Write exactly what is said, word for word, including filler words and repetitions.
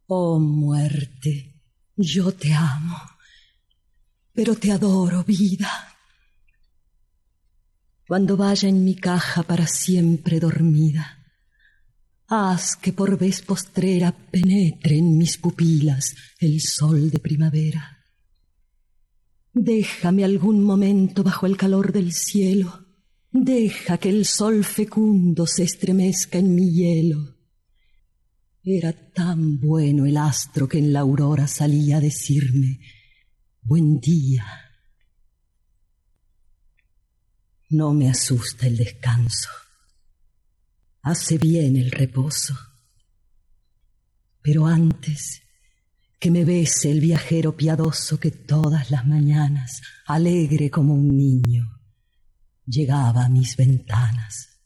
Oh muerte, yo te amo, pero te adoro, vida. Cuando vaya en mi caja para siempre dormida, haz que por vez postrera penetre en mis pupilas el sol de primavera. Déjame algún momento bajo el calor del cielo, deja que el sol fecundo se estremezca en mi hielo. Era tan bueno el astro que en la aurora salía a decirme: buen día. No me asusta el descanso, hace bien el reposo, pero antes que me bese el viajero piadoso que todas las mañanas, alegre como un niño, llegaba a mis ventanas.